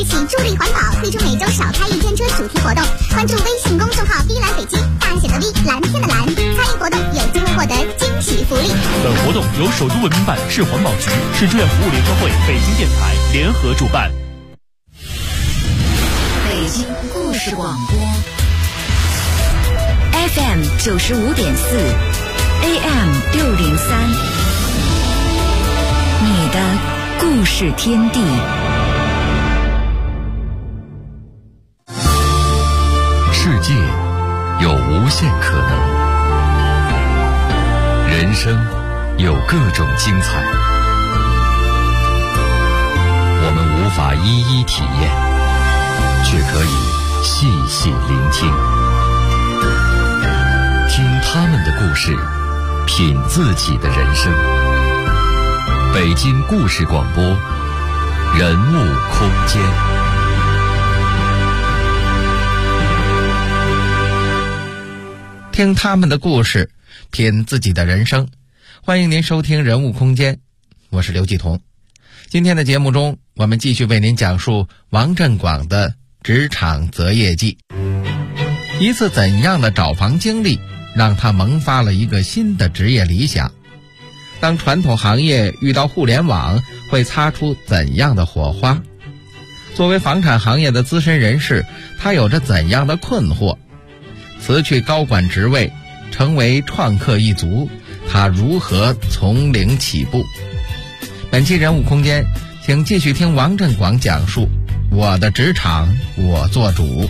日起助力环保，推出每周少开一天车主题活动。关注微信公众号“V 蓝北京”，大写的 V， 蓝天的蓝，参与活动有机会获得惊喜福利。 本活动由首都文明办、市环保局、市志愿服务联合会、北京电台联合主办。 北京故事广播 FM 95.4 AM 603，你的故事天地。 世界有无限可能，人生有各种精彩，我们无法一一体验，却可以细细聆听，听他们的故事，品自己的人生。北京故事广播，人物空间。 听他们的故事，品自己的人生。欢迎您收听人物空间，我是刘继彤。今天的节目中，我们继续为您讲述王振广的职场择业记。一次怎样的找房经历，让他萌发了一个新的职业理想？当传统行业遇到互联网，会擦出怎样的火花？作为房产行业的资深人士，他有着怎样的困惑？辞去高管职位，成为创客一族，他如何从零起步？本期人物空间，请继续听王振广讲述我的职场我做主。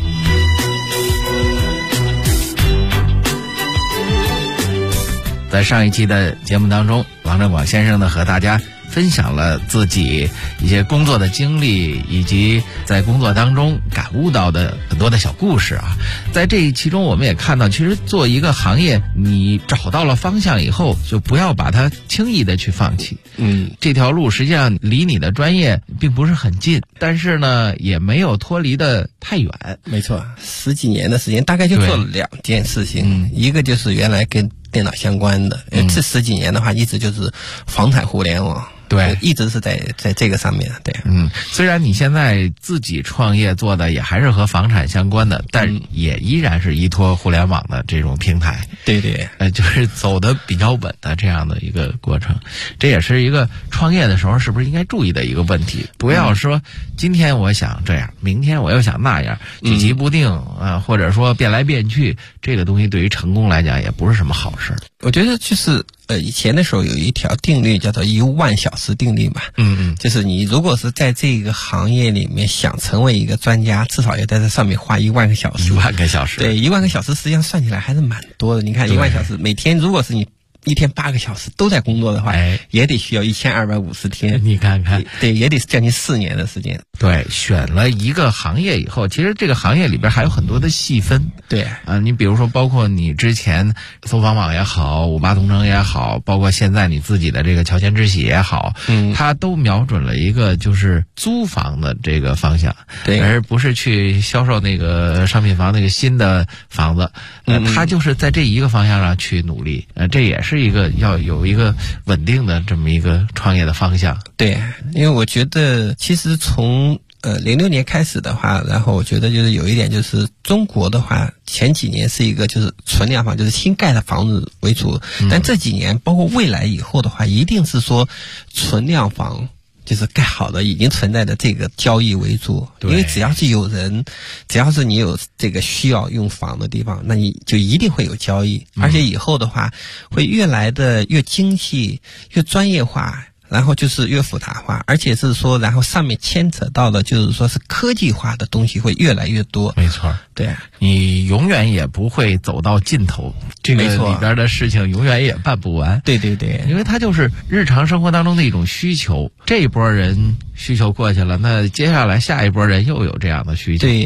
在上一期的节目当中，王振广先生呢和大家分享了自己一些工作的经历，以及在工作当中感悟到的很多的小故事啊。在这一期中，我们也看到，其实做一个行业，你找到了方向以后，就不要把它轻易的去放弃。这条路实际上离你的专业并不是很近，但是呢，也没有脱离的太远。 没错，10几年的时间，大概就做了2件事情，一个就是原来跟电脑相关的，这10几年的话，一直就是房产互联网。对，一直是在这个上面。对， 虽然你现在自己创业做的也还是和房产相关的，但也依然是依托互联网的这种平台。对，就是走得比较稳的这样的一个过程。这也是一个创业的时候是不是应该注意的一个问题？不要说今天我想这样，明天我又想那样，举棋不定啊，或者说变来变去，这个东西对于成功来讲也不是什么好事。 我觉得就是以前的时候有一条定律叫做10000小时定律嘛。就是你如果是在这个行业里面想成为一个专家，至少要在这上面花10000个小时。 10000个小时。对 ，10000个小时实际上算起来还是蛮多的。你看10000小时，每天如果是你一天8个小时都在工作的话，也得需要1250天。 你看看， 对，也得将近4年的时间。 对，选了一个行业以后，其实这个行业里边还有很多的细分。 对你比如说，包括你之前搜房网也好，58同城也好，包括现在你自己的这个乔迁之喜也好，它都瞄准了一个就是租房的这个方向，对，而不是去销售那个商品房那个新的房子。它就是在这一个方向上去努力。这也是一个要有一个稳定的这么一个创业的方向。 对，因为我觉得其实从06年开始的话，然后我觉得就是有一点就是中国的话，前几年是一个就是存量房，就是新盖的房子为主，但这几年包括未来以后的话，一定是说存量房。就是盖好的已经存在的这个交易为主，因为只要是有人，只要是你有这个需要用房的地方，那你就一定会有交易，而且以后的话会越来的越精细、越专业化，然后就是越复杂化，而且是说，然后上面牵扯到的就是说是科技化的东西会越来越多。 没错， 对， 你永远也不会走到尽头，这个里边的事情永远也办不完。 对， 因为它就是日常生活当中的一种需求，这一波人需求过去了，那接下来下一波人又有这样的需求。 对，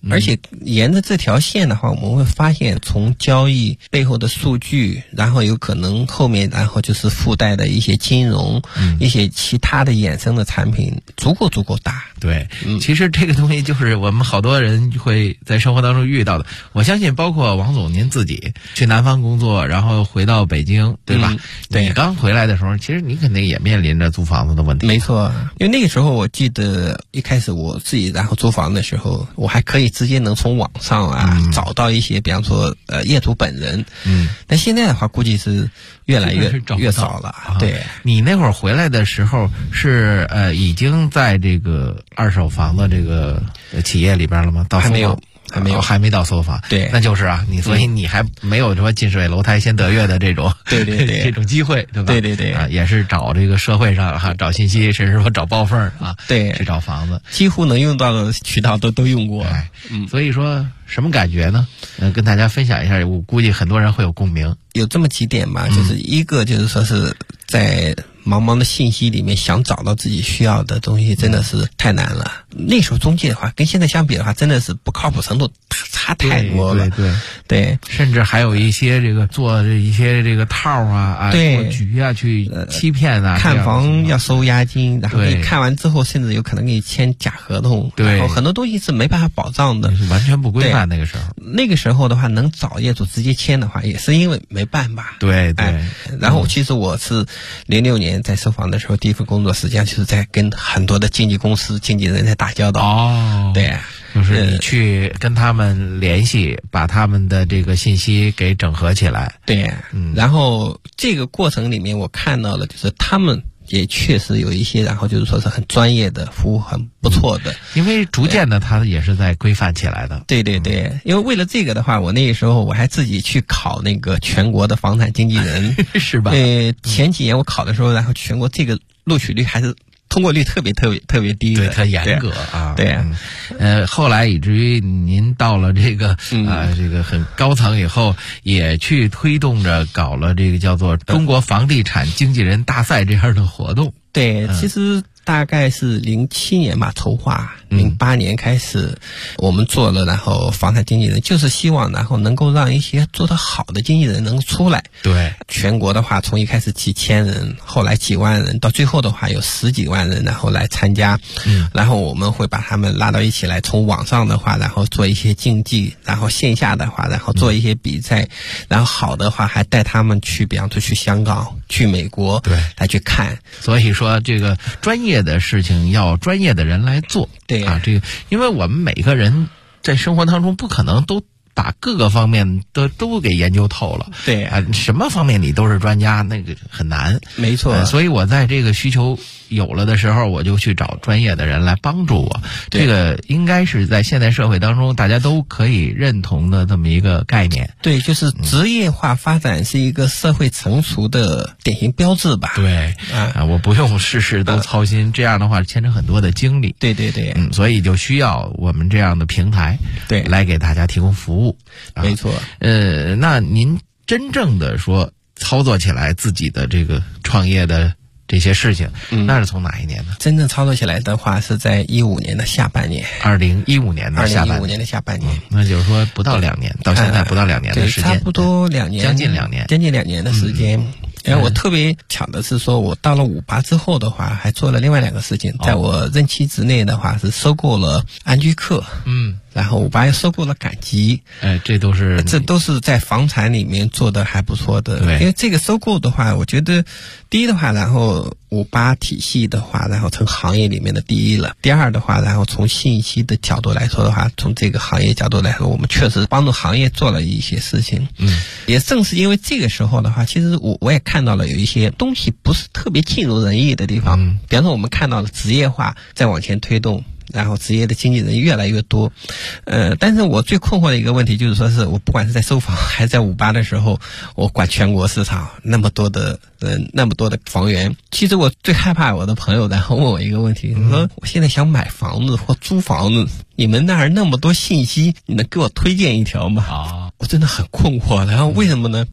而且沿着这条线的话，我们会发现从交易背后的数据，然后有可能后面然后就是附带的一些金融、一些其他的衍生的产品，足够大。 对，其实这个东西就是我们好多人会在生活当中遇到的。我相信包括王总您自己去南方工作，然后回到北京，对吧？ 对， 你刚回来的时候，其实你肯定也面临着租房子的问题。 没错，因为那个时候我记得一开始我自己然后租房的时候，我还可以直接能从网上找到一些，比方说业主本人。但现在的话，估计是越来越少了。对， 你那会儿回来的时候是已经在这个二手房的这个企业里边了吗？到还没到搜房。 对， 那就是啊，所以你还没有说近水楼台先得月的这种对这种机会，对吧？ 对啊，也是找这个社会上找信息，甚至说找报缝啊， 对， 去找房子， 几乎能用到的渠道都用过。 所以说什么感觉呢？跟大家分享一下，我估计很多人会有共鸣。 有这么几点吧，就是一个就是说是在茫茫的信息里面想找到自己需要的东西真的是太难了。那时候中介的话跟现在相比的话真的是不靠谱程度差太多了。对， 甚至还有一些这个做一些这个套啊做局啊去欺骗啊， 看房要收押金，然后你看完之后甚至有可能给你签假合同，然后很多东西是没办法保障的， 是完全不规范。 那个时候的话能找业主直接签的话也是因为没办法。 对， 然后其实我是06年在收房的时候第一份工作实际上就是在跟很多的经纪公司经纪人在打交道。对， 就是你去跟他们联系，把他们的这个信息给整合起来。 对，然后这个过程里面我看到了就是他们也确实有一些，然后就是说是很专业的服务，很不错的。 因为逐渐的，它也是在规范起来的。 对，因为为了这个的话，我那个时候我还自己去考那个全国的房产经纪人， 是吧？ 前几年我考的时候，然后全国这个录取率还是通过率特别低的， 对，特严格啊。 对， 后来以至于您到了这个这个很高层以后，也去推动着搞了这个叫做中国房地产经纪人大赛这样的活动。 对，其实大概是07年吧筹划，08年开始我们做了，然后房产经纪人就是希望然后能够让一些做得好的经纪人能出来。 对， 全国的话从一开始几千人，后来几万人，到最后的话有10几万人然后来参加。然后我们会把他们拉到一起来，从网上的话然后做一些竞技，然后线下的话然后做一些比赛，然后好的话还带他们去比方说去香港去美国， 对， 来去看。 所以说这个专业的事情要专业的人来做。 对啊，这个因为我们每个人在生活当中不可能都把各个方面都给研究透了。 对啊，什么方面你都是专家，那个很难。 没错。 所以我在这个需求有了的时候，我就去找专业的人来帮助我。这个应该是在现代社会当中大家都可以认同的这么一个概念。 对，就是职业化发展是一个社会成熟的典型标志吧。 对啊，我不用事事都操心，这样的话牵扯很多的精力。 对， 所以就需要我们这样的平台， 对， 来给大家提供服务。 没错。 那您真正的说操作起来自己的这个创业的这些事情，那是从哪一年呢？ 真正操作起来的话是在15年的下半年。 2015年的下半年。 2015年的下半年。 那就是说不到2年，到现在不到2年的时间。 差不多2年， 将近2年， 将近2年的时间。然后我特别巧的是说，我到了58之后的话，还做了另外2个事情。在我任期之内的话，是收购了安居客，然后58又收购了赶集。 这都是在房产里面做的还不错的。 对， 因为这个收购的话，我觉得第一的话，然后58体系的话，然后成行业里面的第一了。第二的话，然后从信息的角度来说的话，从这个行业角度来说，我们确实帮助行业做了一些事情。也正是因为这个时候的话，其实我也看到了有一些东西不是特别尽如人意的地方。比方说我们看到了职业化在往前推动，然后职业的经纪人越来越多。但是我最困惑的一个问题就是说是我不管是在收房还是在58的时候，我管全国市场那么多的那么多的房源。其实我最害怕我的朋友然后问我一个问题，说我现在想买房子或租房子，你们那儿那么多信息，你能给我推荐一条吗？我真的很困惑。然后为什么呢？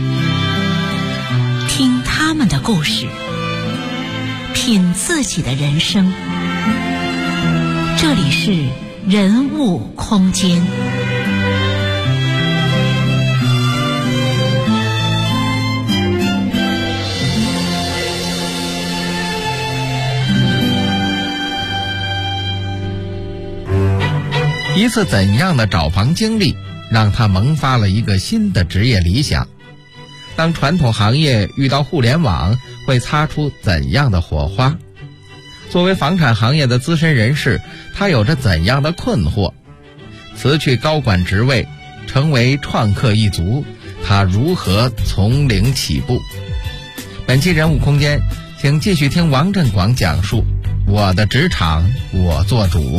听他们的故事，品自己的人生。这里是人物空间。 一次怎样的找房经历，让他萌发了一个新的职业理想？当传统行业遇到互联网，会擦出怎样的火花？作为房产行业的资深人士，他有着怎样的困惑？辞去高管职位，成为创客一族，他如何从零起步？本期人物空间，请继续听王振广讲述我的职场我做主。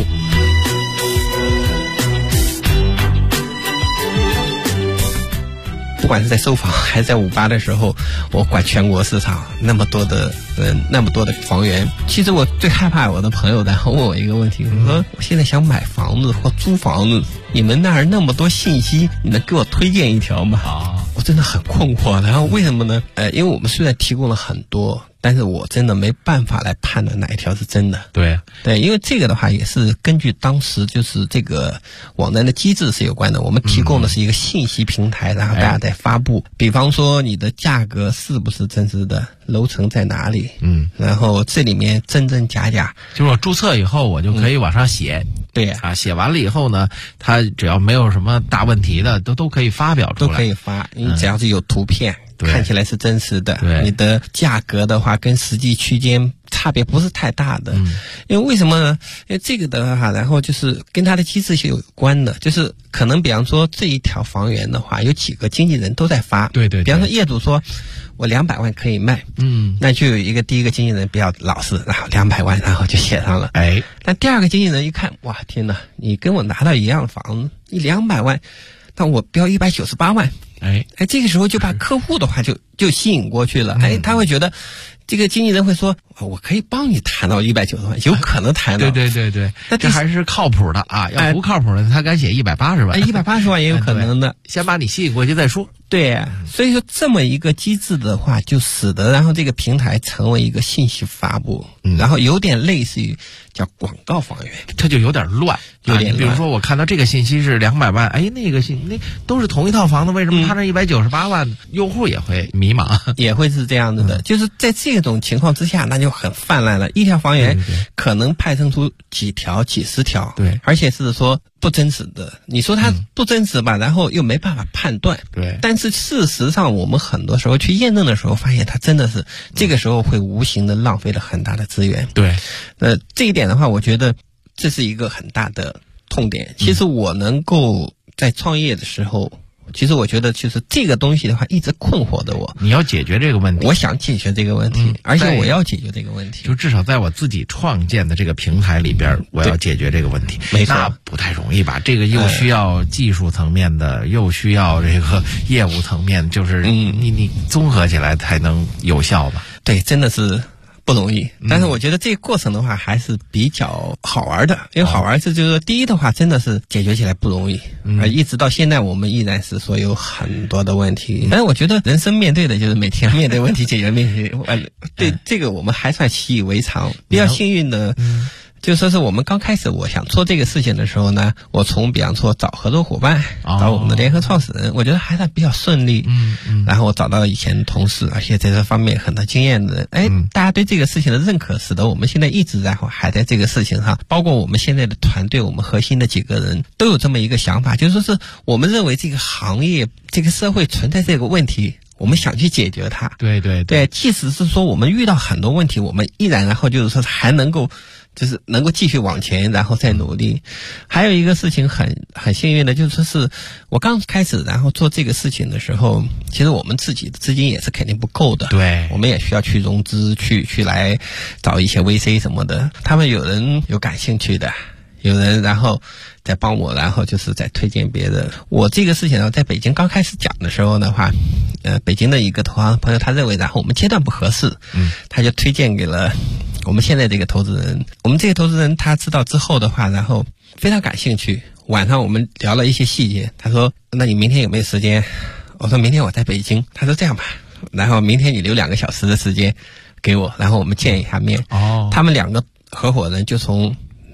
不管是在收房还是在58的时候，我管全国市场那么多的那么多的房源。其实我最害怕我的朋友然后问我一个问题，我说我现在想买房子或租房子，你们那儿那么多信息，你能给我推荐一条吗？我真的很困惑。然后为什么呢？因为我们虽然提供了很多，但是我真的没办法来判断哪一条是真的。 对， 因为这个的话也是根据当时就是这个网站的机制是有关的。我们提供的是一个信息平台，然后大家在发布，比方说你的价格是不是真实的，楼层在哪里，然后这里面真真假假， 就是我注册以后我就可以往上写。 对啊，写完了以后呢，它只要没有什么大问题的，都可以发表出来， 都可以发。你只要是有图片，看起来是真实的，你的价格的话跟实际区间差别不是太大的。因为为什么呢？因为这个的话，然后就是跟它的机制是有关的，就是可能比方说这一条房源的话，有几个经纪人都在发。对，比方说业主说我200万可以卖，那就有一个第一个经纪人比较老实，然后200万，然后就写上了。那第二个经纪人一看，哇，天哪，你跟我拿到一样的房子，你200万，但我标198万。这个时候就把客户的话就吸引过去了。他会觉得这个经纪人会说，我可以帮你谈到190万，有可能谈到。对， 那这还是靠谱的啊！要不靠谱的，他敢写180万 ，180万也有可能的。 先把你吸引过去再说。 对，所以说这么一个机制的话，就使得然后这个平台成为一个信息发布，然后有点类似于叫广告房源， 它就有点乱，比如说我看到这个信息是200万，那个那都是同一套房子，为什么他这198万？用户也会迷茫， 也会是这样子的。就是在这种情况之下，那就很泛滥了，一条房源可能派生出几条、几十条，而且是说不真实的。你说它不真实吧，然后又没办法判断，但是事实上我们很多时候去验证的时候，发现它真的是这个时候会无形的浪费了很大的资源。这一点的话，我觉得这是一个很大的痛点。其实我能够在创业的时候，其实我觉得就是这个东西的话一直困惑的我。你要解决这个问题，我想解决这个问题，而且我要解决这个问题， 就至少在我自己创建的这个平台里边，我要解决这个问题。 没错， 那不太容易吧？这个又需要技术层面的，又需要这个业务层面，就是你综合起来才能有效吧？ 对，真的是不容易。但是我觉得这个过程的话还是比较好玩的，因为好玩是就是第一的话真的是解决起来不容易，而一直到现在我们依然是说有很多的问题。但是我觉得人生面对的就是每天面对问题，解决问题，对这个我们还算习以为常。比较幸运的就说是我们刚开始我想做这个事情的时候呢，我从比方说找合作伙伴，找我们的联合创始人，我觉得还算比较顺利。然后我找到了以前的同事，而且在这方面很多经验的人，大家对这个事情的认可，使得我们现在一直然后还在这个事情上，包括我们现在的团队，我们核心的几个人都有这么一个想法，就是说是我们认为这个行业这个社会存在这个问题，我们想去解决它。对，即使是说我们遇到很多问题，我们依然然后就是说还能够继续往前，然后再努力。还有一个事情很幸运的，就是说是我刚开始然后做这个事情的时候，其实我们自己的资金也是肯定不够的。对，我们也需要去融资，去来找一些 VC 什么的。他们有人有感兴趣的，有人然后再帮我，然后就是再推荐别人。我这个事情呢，在北京刚开始讲的时候的话，北京的一个投行朋友他认为然后我们阶段不合适，他就推荐给了我们现在这个投资人。我们这个投资人他知道之后的话，然后非常感兴趣。晚上我们聊了一些细节，他说那你明天有没有时间？我说明天我在北京。他说这样吧，然后明天你留2个小时的时间给我，然后我们见一下面。他们2个合伙人就从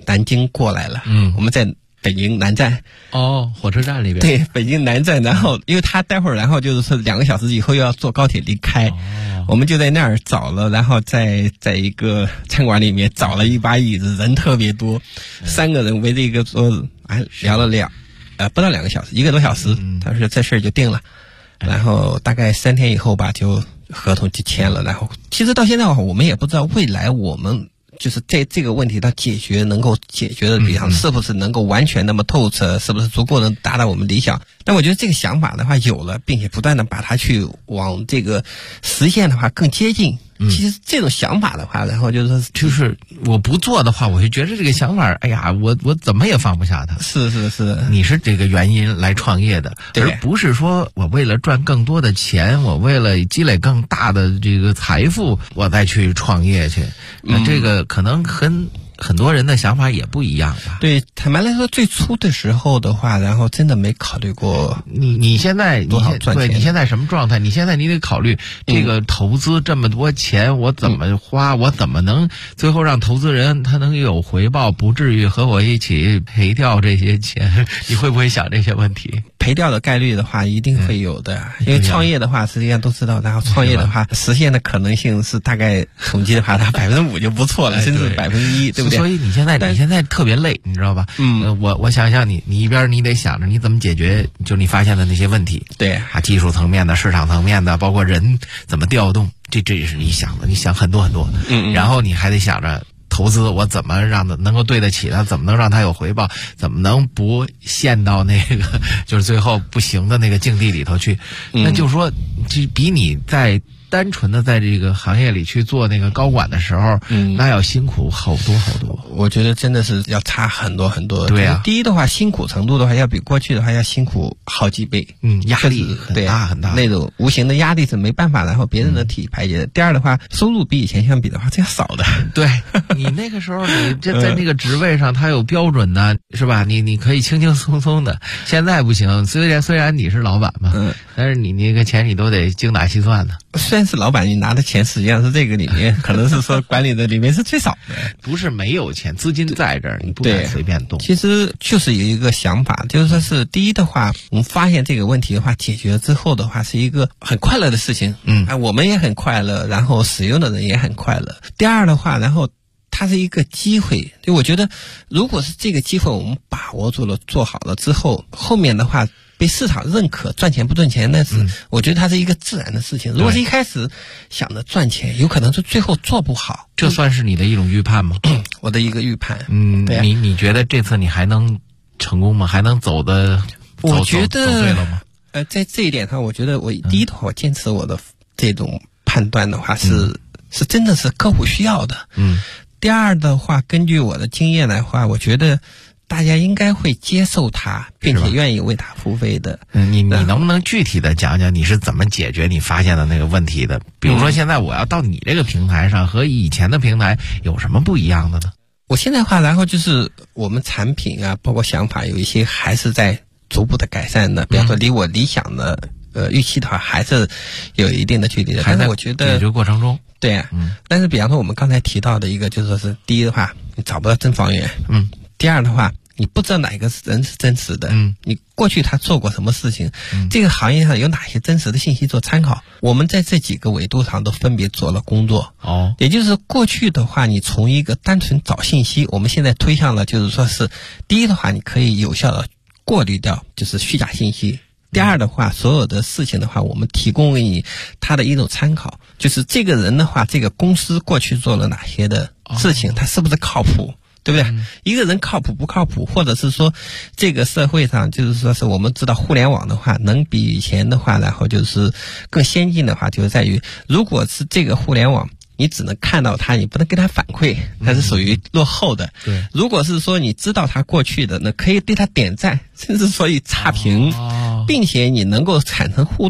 南京过来了，我们在北京南站。 火车站里边。 对，北京南站，然后因为他待会儿，然后就是说2个小时以后又要坐高铁离开，我们就在那儿找了，然后在一个餐馆里面找了一把椅子，人特别多，3个人围着一个桌子，聊了不到2个小时，1个多小时，他说这事儿就定了，然后大概3天以后吧，就合同就签了，然后其实到现在的话，我们也不知道未来我们就是在这个问题它能够解决的比方是不是能够完全那么透彻，是不是足够能达到我们理想。但我觉得这个想法的话有了，并且不断的把它去往这个实现的话更接近。其实这种想法的话，然后就是我不做的话，我就觉得这个想法，哎呀，我怎么也放不下它。 是， 你是这个原因来创业的，而不是说我为了赚更多的钱，我为了积累更大的这个财富，我再去创业去。那这个可能很多人的想法也不一样吧。 对，坦白来说，最初的时候的话，然后真的没考虑过你现在多少赚钱。 对，你现在什么状态？你现在你得考虑这个投资这么多钱，我怎么花？我怎么能最后让投资人他能有回报，不至于和我一起赔掉这些钱？你会不会想这些问题？ 赔掉的概率的话一定会有的，因为创业的话实际上都知道，然后创业的话实现的可能性是大概统计的话它5%就不错了，甚至1%，对不对？ 所以你现在特别累，你知道吧？我想想你一边你得想着你怎么解决就你发现的那些问题， 对技术层面的、市场层面的，包括人怎么调动，这也是你想的，你想很多很多，然后你还得想着投资我怎么让它能够对得起它，怎么能让它有回报，怎么能不陷到那个就是最后不行的那个境地里头去。那就是说就比你在单纯的在这个行业里去做那个高管的时候，那要辛苦好多好多。 我觉得真的是要差很多很多。 对啊， 第一的话，辛苦程度的话，要比过去的话要辛苦好几倍。 压力很大很大， 那种无形的压力是没办法，然后别人的体排解的。第二的话，收入比以前相比的话是要少的。 对，你那个时候你这在那个职位上，它有标准的，是吧？你可以轻轻松松的。现在不行，虽然你是老板嘛，但是你那个钱你都得精打细算的。 虽然是老板，你拿的钱实际上是这个里面可能是说管理的里面是最少的， 不是没有钱，资金在这儿，你不敢随便动。 其实就是有一个想法，就是说是第一的话，我们发现这个问题的话，解决之后的话是一个很快乐的事情，我们也很快乐，然后使用的人也很快乐。第二的话，然后它是一个机会，就我觉得如果是这个机会我们把握住了，做好了之后，后面的话被市场认可，赚钱不赚钱那是我觉得它是一个自然的事情。如果是一开始想着赚钱，有可能是最后做不好。 这算是你的一种预判吗？ 我的一个预判。对啊， 你觉得这次你还能成功吗？还能走对了吗？ 在这一点上，我觉得我第一的话，我坚持我的这种判断的话是真的是客户需要的。第二的话，根据我的经验的话，我觉得大家应该会接受它，并且愿意为它付费的。 你能不能具体的讲讲你是怎么解决你发现的那个问题的？比如说现在我要到你这个平台上和以前的平台有什么不一样的呢？ 我现在的话，然后就是我们产品啊，包括想法有一些还是在逐步的改善的。比方说离我理想的预期的话，还是有一定的距离的。但是我觉得解决过程中。 对啊，但是比方说我们刚才提到的一个，就是说是第一的话，你找不到真房源，第二的话，你不知道哪个人是真实的，你过去他做过什么事情，这个行业上有哪些真实的信息做参考。我们在这几个维度上都分别做了工作。也就是过去的话，你从一个单纯找信息，我们现在推向了就是说是第一的话，你可以有效的过滤掉就是虚假信息。第二的话，所有的事情的话，我们提供给你他的一种参考，就是这个人的话，这个公司过去做了哪些的事情，他是不是靠谱，对不对？一个人靠谱不靠谱，或者是说这个社会上就是说是我们知道互联网的话能比以前的话，然后就是更先进的话，就是在于如果是这个互联网你只能看到它，你不能给它反馈，它是属于落后的。 对， 如果是说你知道它过去的，那可以对它点赞，甚至所以差评，并且你能够产生互动，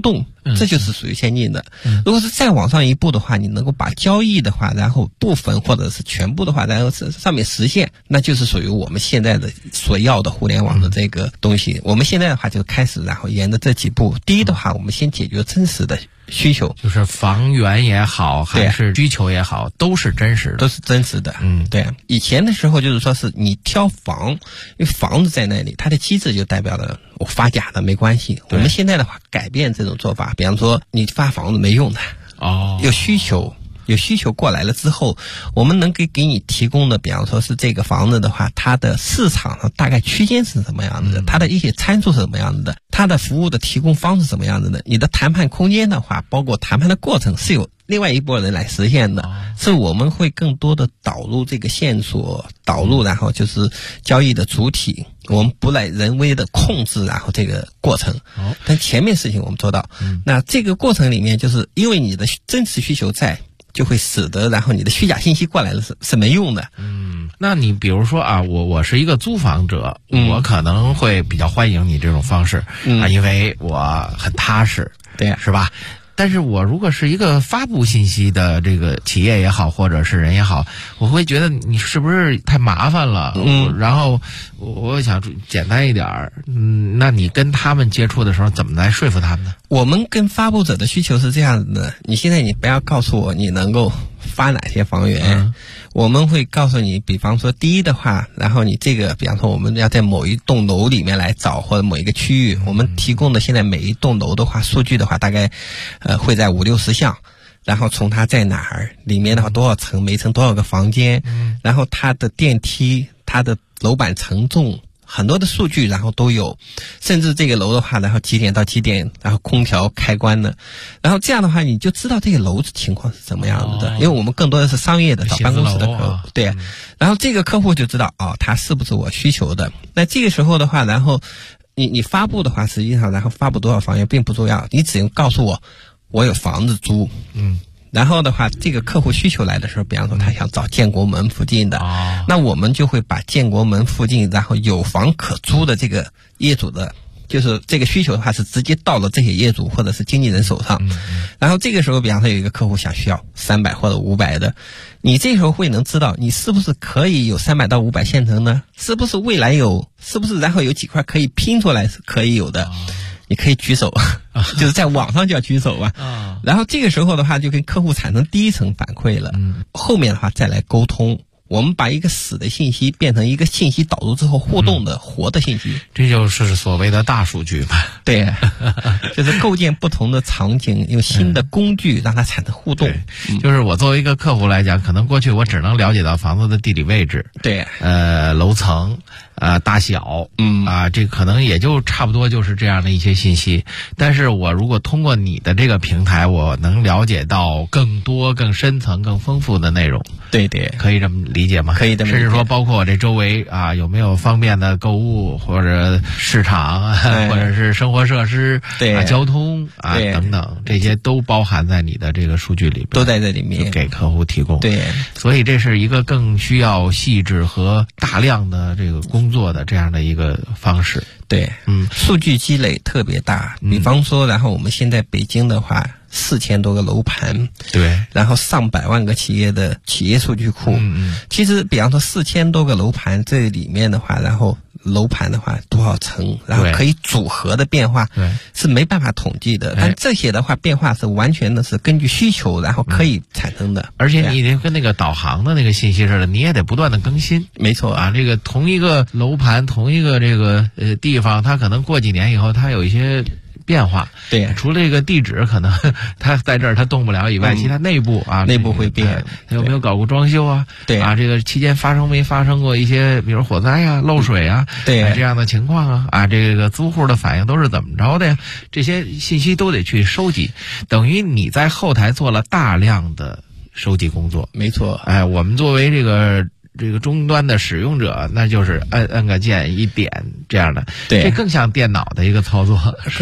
这就是属于先进的。如果是再往上一步的话，你能够把交易的话，然后部分或者是全部的话，然后上面实现，那就是属于我们现在的所要的互联网的这个东西。我们现在的话就开始，然后沿着这几步。第一的话，我们先解决真实的需求， 就是房源也好，还是需求也好，都是真实的， 都是真实的。对。以前的时候就是说是你挑房，因为房子在那里，它的机制就代表了我发假的没关系。我们现在的话改变这种做法，比方说你发房子没用的，有需求过来了之后，我们能给你提供的，比方说是这个房子的话，它的市场上大概区间是什么样子的，它的一些参数是什么样子的，它的服务的提供方式是什么样子的，你的谈判空间的话，包括谈判的过程是有另外一拨人来实现的，是我们会更多的导入这个线索，导入然后就是交易的主体，我们不来人为的控制然后这个过程。但前面事情我们做到，那这个过程里面就是因为你的真实需求在，就会使得然后你的虚假信息过来了是没用的。 那你比如说啊，我是一个租房者，我可能会比较欢迎你这种方式因为我很踏实， 对， 是吧？但是我如果是一个发布信息的这个企业也好，或者是人也好，我会觉得你是不是太麻烦了？然后我想简单一点儿。那你跟他们接触的时候，怎么来说服他们呢？ 我们跟发布者的需求是这样子的：你现在你不要告诉我你能够发哪些房源，我们会告诉你，比方说第一的话，然后你这个，比方说我们要在某一栋楼里面来找，或者某一个区域，我们提供的现在每一栋楼的话，数据的话大概会在50-60项。然后从它在哪儿，里面的话多少层，每层多少个房间，然后它的电梯，它的楼板承重，很多的数据然后都有，甚至这个楼的话，然后几点到几点，然后空调开关的，然后这样的话你就知道这个楼的情况是怎么样子的，因为我们更多的是商业的找办公室的客户，对，然后这个客户就知道他是不是我需求的。那这个时候的话，然后你发布的话，实际上然后发布多少房源并不重要，你只用告诉我有房子租，然后的话，这个客户需求来的时候，比方说他想找建国门附近的，那我们就会把建国门附近然后有房可租的这个业主的，就是这个需求的话是直接到了这些业主或者是经纪人手上。然后这个时候，比方说有一个客户需要300或者500的，你这时候会能知道你是不是可以有300到500现成呢？是不是未来是不是然后有几块可以拼出来是可以有的？你可以举手，就是在网上就要举手吧。然后这个时候的话，就跟客户产生第一层反馈了。后面的话再来沟通，我们把一个死的信息变成一个信息导入之后互动的活的信息， 这就是所谓的大数据吧？ 对，就是构建不同的场景，用新的工具让它产生互动。 就是我作为一个客户来讲，可能过去我只能了解到房子的地理位置， 对， 楼层。大小，这可能也就差不多就是这样的一些信息。但是我如果通过你的这个平台，我能了解到更多、更深层、更丰富的内容。 对对， 可以这么理解吗？ 可以这么理解。 甚至说，包括我这周围有没有方便的购物或者市场，或者是生活设施， 对， 交通等等，这些都包含在你的这个数据里边， 都在这里面， 就给客户提供。 对， 所以这是一个更需要细致和大量的这个工作的这样的一个方式。 对，数据积累特别大。比方说，然后我们现在北京的话，4000多个楼盘， 对， 然后上百万个企业的企业数据库。其实，比方说4000多个楼盘，这里面的话，然后楼盘的话多少层，然后可以组合的变化，是没办法统计的。但这些的话变化是完全的是根据需求，然后可以产生的。 而且你得跟那个导航的那个信息似的，你也得不断的更新。 没错这个同一个楼盘，同一个这个地方，它可能过几年以后，它有一些变化。 对， 除了这个地址可能它在这儿它动不了以外，其他内部内部会变， 它有没有搞过装修啊？ 对这个期间发生过一些比如火灾啊、漏水啊， 对这样的情况这个租户的反应都是怎么着的呀？这些信息都得去收集，等于你在后台做了大量的收集工作。 没错， 我们作为这个终端的使用者，那就是按个键一点这样的， 对， 这更像电脑的一个操作， 更像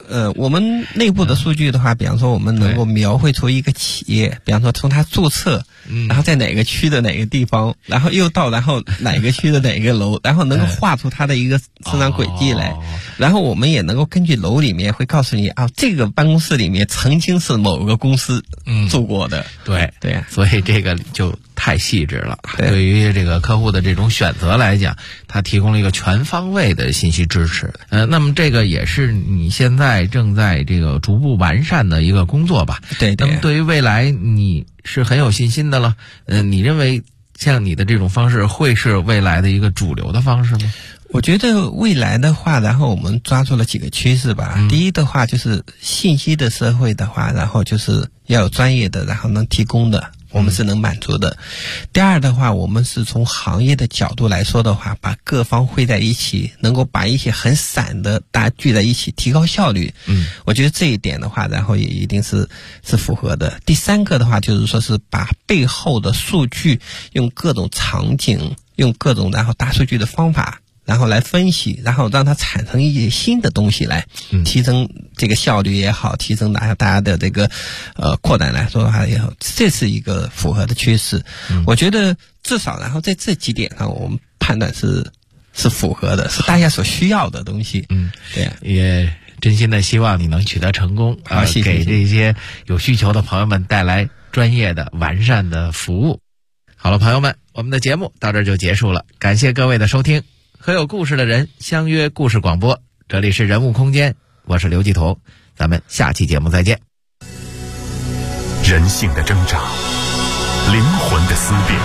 我们内部的数据的话，比方说我们能够描绘出一个企业，比方说从它注册，然后在哪个区的哪个地方，然后然后哪个区的哪个楼，然后能够画出它的一个生长轨迹来，然后我们也能够根据楼里面会告诉你啊，这个办公室里面曾经是某个公司住过的。 对， 所以这个就太细致了。对于这个客户的这种选择来讲，它提供了一个全方位的信息支持。那么这个也是你现在正在这个逐步完善的一个工作吧？ 对。 那么对于未来你是很有信心的了。你认为像你的这种方式会是未来的一个主流的方式吗？ 我觉得未来的话，然后我们抓住了几个趋势吧。第一的话就是信息的社会的话，然后就是要有专业的，然后能提供的，我们是能满足的。第二的话，我们是从行业的角度来说的话，把各方汇在一起，能够把一些很散的大家聚在一起，提高效率。我觉得这一点的话，然后也一定是符合的。第三个的话，就是说是把背后的数据用各种场景，用各种然后大数据的方法，然后来分析，然后让它产生一些新的东西来，提升这个效率也好，提升大家的这个扩展来说的话也好，这是一个符合的趋势。我觉得至少然后在这几点上，我们判断是符合的，是大家所需要的东西。对， 也真心的希望你能取得成功， 谢谢给这些有需求的朋友们带来专业的完善的服务。好了，朋友们，我们的节目到这儿就结束了，感谢各位的收听。和有故事的人相约故事广播，这里是人物空间，我是刘继彤，咱们下期节目再见。 人性的挣扎，灵魂的思辨，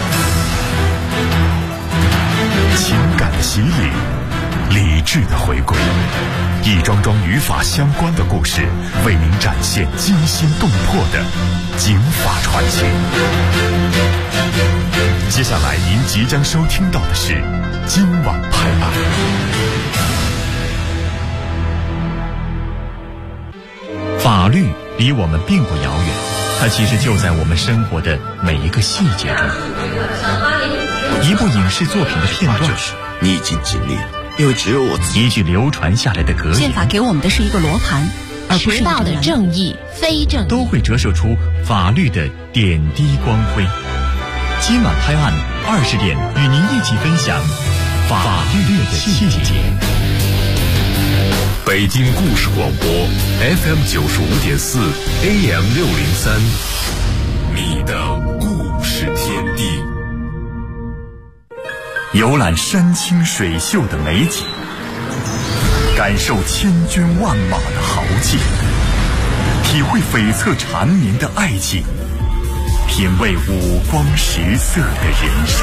情感的洗礼，理智的回归，一桩桩与法相关的故事，为您展现惊心动魄的警法传奇。接下来您即将收听到的是今晚拍案。法律离我们并不遥远，它其实就在我们生活的每一个细节中。一部影视作品的片段， 你已经尽力了，因为只有我自己。 一句流传下来的格言， 宪法给我们的是一个罗盘，而不是道的正义、非正义， 都会折射出法律的点滴光辉。今晚拍案20点，与您一起分享法律的细节。北京故事广播 FM 95.4 AM 603，你的故事天地。游览山清水秀的美景，感受千军万马的豪气，体会悱恻缠绵的爱情，品味五光十色的人生。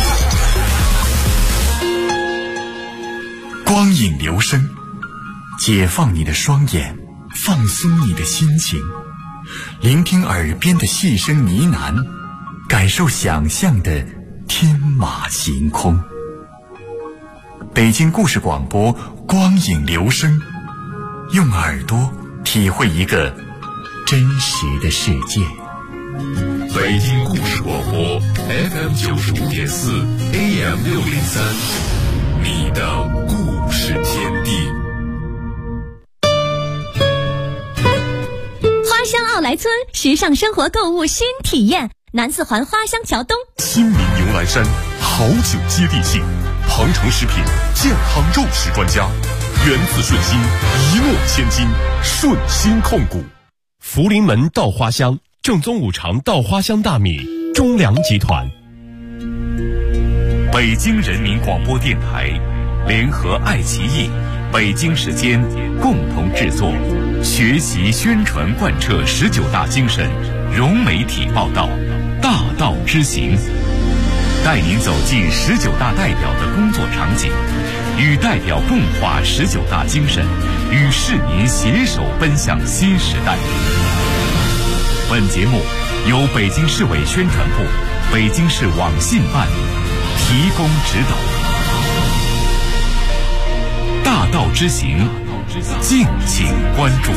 光影流声，解放你的双眼，放松你的心情，聆听耳边的细声呢喃，感受想象的天马行空。北京故事广播，光影流声，用耳朵体会一个真实的世界。北京故事广播 FM 95.4 AM 603，你的故事天地。 花乡奥莱村时尚生活购物新体验，南四环花乡桥东， 新民牛栏山好酒接地气，鹏程食品健康肉食专家，源自顺心，一诺千金，顺心控股。福临门稻花香，正宗五常稻花香大米，中粮集团。北京人民广播电台联合爱奇艺、北京时间共同制作，学习宣传贯彻19大精神，融媒体报道，大道之行，带您走进19大代表的工作场景，与代表共话19大精神，与市民携手奔向新时代。本节目由北京市委宣传部、北京市网信办提供指导。大道之行，敬请关注。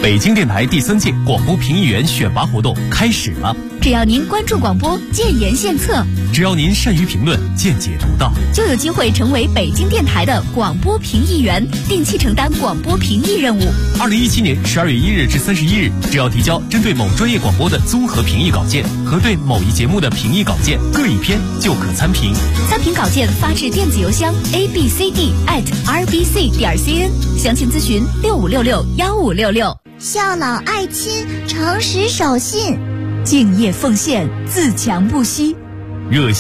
北京电台第3届广播评议员选拔活动开始了。 只要您关注广播，建言献策； 只要您善于评论，见解独到， 就有机会成为北京电台的广播评议员，定期承担广播评议任务。 2017年12月1日至31日，只要提交针对某专业广播的综合评议稿件和对某一节目的评议稿件各1篇，就可参评。 参评稿件发至电子邮箱 abcd@rbc.cn， 详情咨询65661566。 孝老爱亲，诚实守信， 敬业奉献，自强不息。 热